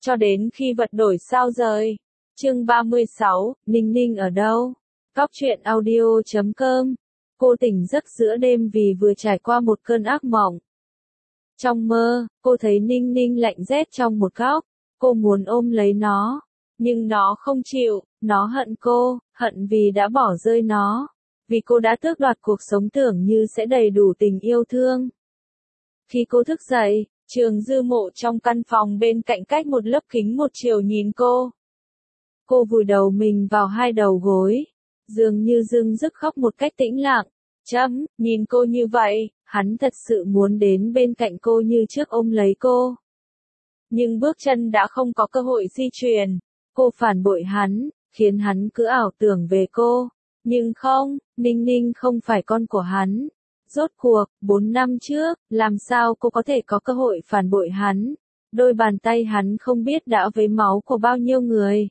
cho đến khi vật đổi sao rời. Chương 36, Ninh Ninh ở đâu? Cóc truyện audio.com. Cô tỉnh giấc giữa đêm vì vừa trải qua một cơn ác mộng. Trong mơ, cô thấy Ninh Ninh lạnh rét trong một góc. Cô muốn ôm lấy nó, nhưng nó không chịu, nó hận cô, hận vì đã bỏ rơi nó. Vì cô đã tước đoạt cuộc sống tưởng như sẽ đầy đủ tình yêu thương. Khi cô thức dậy, Trường Dư Mộ trong căn phòng bên cạnh cách một lớp kính một chiều nhìn cô. Cô vùi đầu mình vào hai đầu gối, dường như dưng dứt khóc một cách tĩnh lặng. Nhìn cô như vậy, hắn thật sự muốn đến bên cạnh cô như trước ôm lấy cô. Nhưng bước chân đã không có cơ hội di chuyển. Cô phản bội hắn, khiến hắn cứ ảo tưởng về cô. Nhưng không, Ninh Ninh không phải con của hắn. Rốt cuộc, 4 năm trước, làm sao cô có thể có cơ hội phản bội hắn? Đôi bàn tay hắn không biết đã vấy máu của bao nhiêu người.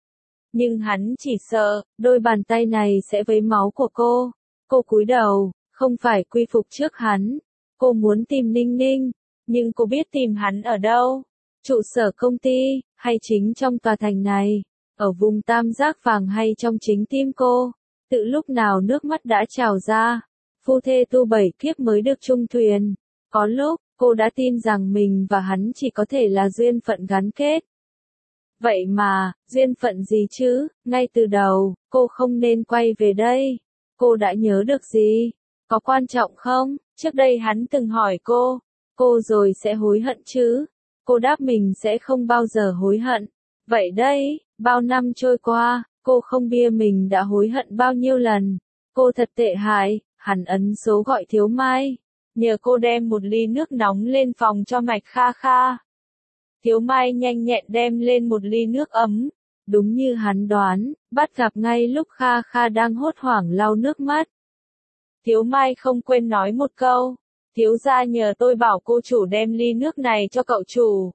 Nhưng hắn chỉ sợ, đôi bàn tay này sẽ vấy máu của cô. Cô cúi đầu, không phải quy phục trước hắn. Cô muốn tìm Ninh Ninh, nhưng cô biết tìm hắn ở đâu? Trụ sở công ty, hay chính trong tòa thành này? Ở vùng tam giác vàng hay trong chính tim cô? Tự lúc nào nước mắt đã trào ra? Phu thê tu 7 kiếp mới được chung thuyền. Có lúc, cô đã tin rằng mình và hắn chỉ có thể là duyên phận gắn kết. Vậy mà, duyên phận gì chứ? Ngay từ đầu, cô không nên quay về đây. Cô đã nhớ được gì? Có quan trọng không? Trước đây hắn từng hỏi cô rồi sẽ hối hận chứ? Cô đáp mình sẽ không bao giờ hối hận. Vậy đấy, bao năm trôi qua, cô không bia mình đã hối hận bao nhiêu lần. Cô thật tệ hại. Hắn ấn số gọi Thiếu Mai. Nhờ cô đem một ly nước nóng lên phòng cho Mạch Kha Kha. Thiếu Mai nhanh nhẹn đem lên một ly nước ấm. Đúng như hắn đoán, bắt gặp ngay lúc Kha Kha đang hốt hoảng lau nước mắt. Thiếu Mai không quên nói một câu. Thiếu gia nhờ tôi bảo cô chủ đem ly nước này cho cậu chủ.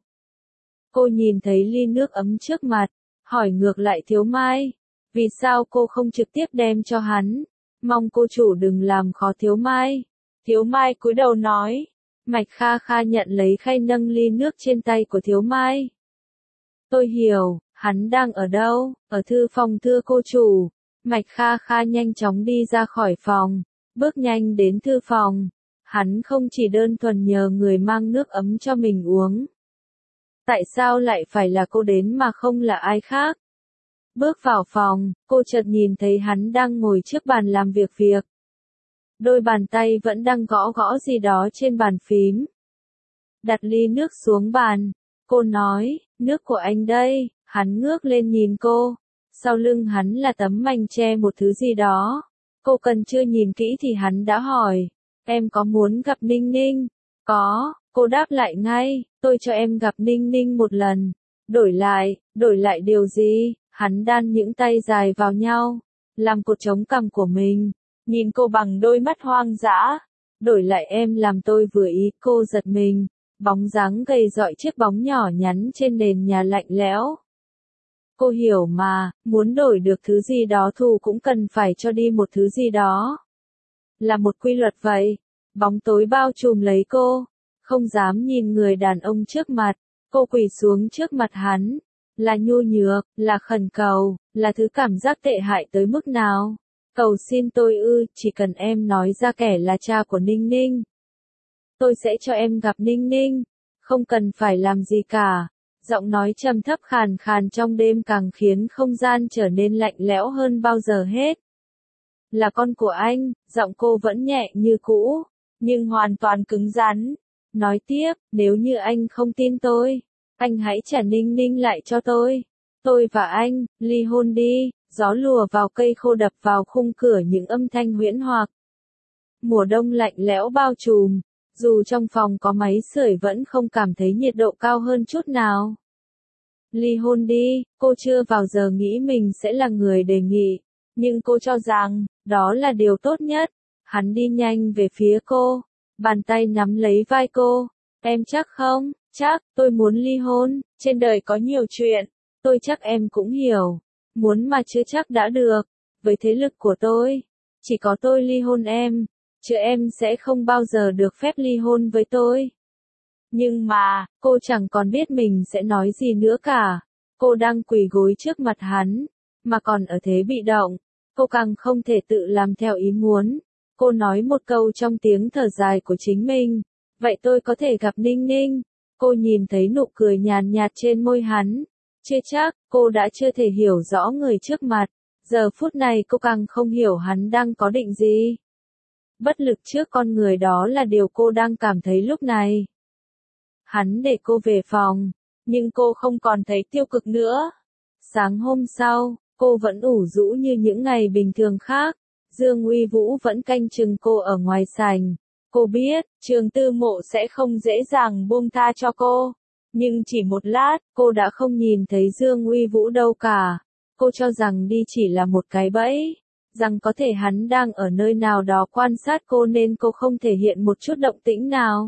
Cô nhìn thấy ly nước ấm trước mặt, hỏi ngược lại Thiếu Mai. Vì sao cô không trực tiếp đem cho hắn? Mong cô chủ đừng làm khó Thiếu Mai. Thiếu Mai cúi đầu nói. Mạch Kha Kha nhận lấy khay nâng ly nước trên tay của Thiếu Mai. Tôi hiểu, hắn đang ở đâu? Ở thư phòng thưa cô chủ. Mạch Kha Kha nhanh chóng đi ra khỏi phòng, bước nhanh đến thư phòng. Hắn không chỉ đơn thuần nhờ người mang nước ấm cho mình uống. Tại sao lại phải là cô đến mà không là ai khác? Bước vào phòng, cô chợt nhìn thấy hắn đang ngồi trước bàn làm việc. Đôi bàn tay vẫn đang gõ gì đó trên bàn phím. Đặt ly nước xuống bàn. Cô nói, nước của anh đây. Hắn ngước lên nhìn cô. Sau lưng hắn là tấm mành che một thứ gì đó. Cô cần chưa nhìn kỹ thì hắn đã hỏi. Em có muốn gặp Ninh Ninh? Có, cô đáp lại ngay. Tôi cho em gặp Ninh Ninh một lần. Đổi lại điều gì? Hắn đan những tay dài vào nhau, làm cột chống cằm của mình, nhìn cô bằng đôi mắt hoang dã. Đổi lại em làm tôi vừa ý. Cô giật mình, bóng dáng gầy dọi chiếc bóng nhỏ nhắn trên nền nhà lạnh lẽo. Cô hiểu mà, muốn đổi được thứ gì đó thù cũng cần phải cho đi một thứ gì đó. Là một quy luật vậy. Bóng tối bao trùm lấy cô, không dám nhìn người đàn ông trước mặt. Cô quỳ xuống trước mặt hắn. Là nhu nhược, là khẩn cầu, là thứ cảm giác tệ hại tới mức nào? Cầu xin tôi chỉ cần em nói ra kẻ là cha của Ninh Ninh. Tôi sẽ cho em gặp Ninh Ninh, không cần phải làm gì cả. Giọng nói trầm thấp khàn khàn trong đêm càng khiến không gian trở nên lạnh lẽo hơn bao giờ hết. Là con của anh, giọng cô vẫn nhẹ như cũ, nhưng hoàn toàn cứng rắn. Nói tiếp, nếu như anh không tin tôi, anh hãy trả Ninh Ninh lại cho tôi. Tôi và anh, ly hôn đi. Gió lùa vào cây khô đập vào khung cửa những âm thanh huyễn hoặc. Mùa đông lạnh lẽo bao trùm. Dù trong phòng có máy sưởi vẫn không cảm thấy nhiệt độ cao hơn chút nào. Ly hôn đi, cô chưa bao giờ nghĩ mình sẽ là người đề nghị. Nhưng cô cho rằng, đó là điều tốt nhất. Hắn đi nhanh về phía cô. Bàn tay nắm lấy vai cô. Em chắc không? Chắc, tôi muốn ly hôn. Trên đời có nhiều chuyện. Tôi chắc em cũng hiểu. Muốn mà chưa chắc đã được. Với thế lực của tôi, chỉ có tôi ly hôn em. Chứ em sẽ không bao giờ được phép ly hôn với tôi. Nhưng mà, cô chẳng còn biết mình sẽ nói gì nữa cả. Cô đang quỳ gối trước mặt hắn, mà còn ở thế bị động. Cô càng không thể tự làm theo ý muốn. Cô nói một câu trong tiếng thở dài của chính mình. Vậy tôi có thể gặp Ninh Ninh? Cô nhìn thấy nụ cười nhàn nhạt trên môi hắn. Chưa chắc, cô đã chưa thể hiểu rõ người trước mặt. Giờ phút này cô càng không hiểu hắn đang có định gì. Bất lực trước con người đó là điều cô đang cảm thấy lúc này. Hắn để cô về phòng, nhưng cô không còn thấy tiêu cực nữa. Sáng hôm sau, cô vẫn ủ rũ như những ngày bình thường khác. Dương Uy Vũ vẫn canh chừng cô ở ngoài sảnh. Cô biết, Trường Tư Mộ sẽ không dễ dàng buông tha cho cô. Nhưng chỉ một lát, cô đã không nhìn thấy Dương Uy Vũ đâu cả. Cô cho rằng đi chỉ là một cái bẫy. Rằng có thể hắn đang ở nơi nào đó quan sát cô nên cô không thể hiện một chút động tĩnh nào.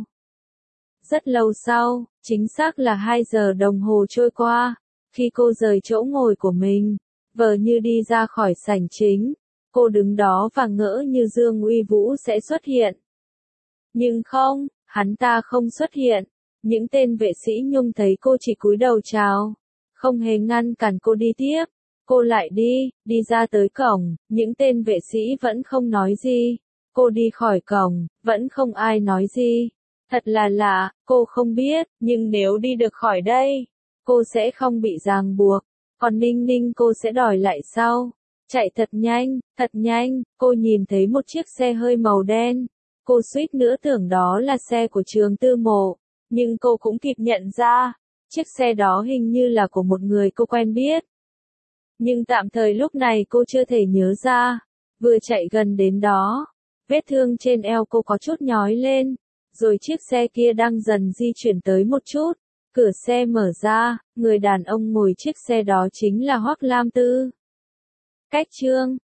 Rất lâu sau, chính xác là 2 giờ đồng hồ trôi qua, khi cô rời chỗ ngồi của mình, vờ như đi ra khỏi sảnh chính, cô đứng đó và ngỡ như Dương Uy Vũ sẽ xuất hiện. Nhưng không, hắn ta không xuất hiện. Những tên vệ sĩ Nhung thấy cô chỉ cúi đầu chào, không hề ngăn cản cô đi tiếp. Cô lại đi ra tới cổng, những tên vệ sĩ vẫn không nói gì. Cô đi khỏi cổng, vẫn không ai nói gì. Thật là lạ, cô không biết, nhưng nếu đi được khỏi đây, cô sẽ không bị ràng buộc. Còn Ninh Ninh cô sẽ đòi lại sau. Chạy thật nhanh, cô nhìn thấy một chiếc xe hơi màu đen. Cô suýt nữa tưởng đó là xe của Trường Tư Mộ, nhưng cô cũng kịp nhận ra, chiếc xe đó hình như là của một người cô quen biết. Nhưng tạm thời lúc này cô chưa thể nhớ ra. Vừa chạy gần đến đó, vết thương trên eo cô có chút nhói lên. Rồi chiếc xe kia đang dần di chuyển tới một chút. Cửa xe mở ra, người đàn ông ngồi chiếc xe đó chính là Hoắc Lam Tư. Cách chương